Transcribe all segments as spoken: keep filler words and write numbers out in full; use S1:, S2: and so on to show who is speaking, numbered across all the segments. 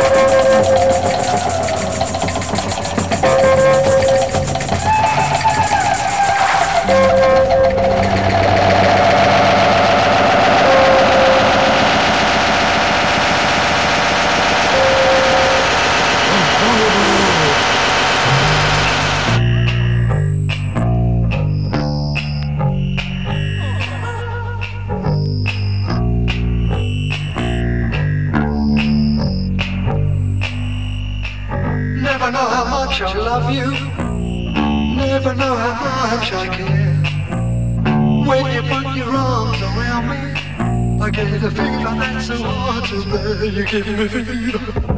S1: Never know how much I love you. Never know how much I care. When you put your arms around me, I get a fever that's so hard to bear. You give me fever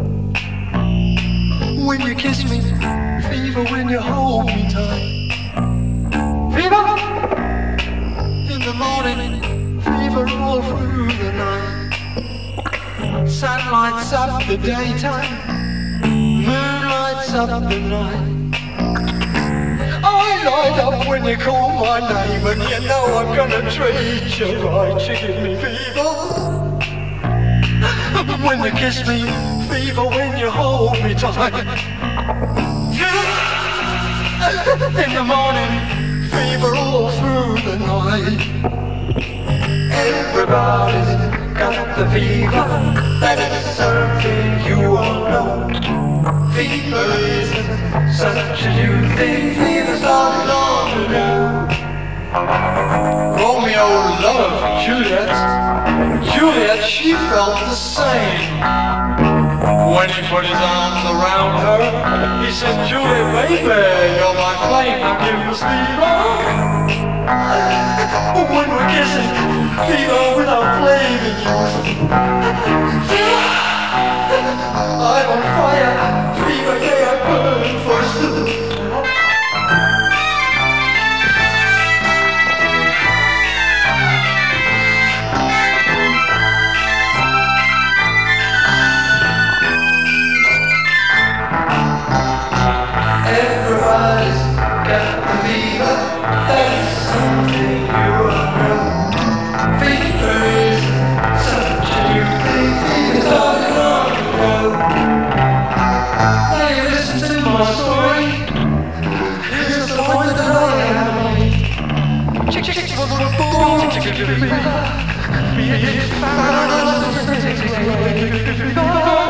S1: when you kiss me, fever when you hold me tight. Fever in the morning, fever all through the night. Sun lights up the daytime, moon lights up the night. I light up when you call my name, and you know I'm gonna treat you right. You give me fever when you kiss me, fever when you hold me tight. In the morning, fever all through the night. Everybody's got the fever, that is something you all know. Fever isn't such a new thing, fever started long ago. Romeo loved Juliet, Juliet, she felt the same. When he put his arms around her, he said, Juliet, baby, you're my flame, you give us fever. When we're kissing, fever without flaming you. I'm on fire, fever, yeah, I burn first. Everybody's got the fever, that's something you all know. Fever is such a new thing, fever's started long ago. Now you listen to my story, here's the point that I have made. Chick chick chick boom, chick chick fever, be it fire,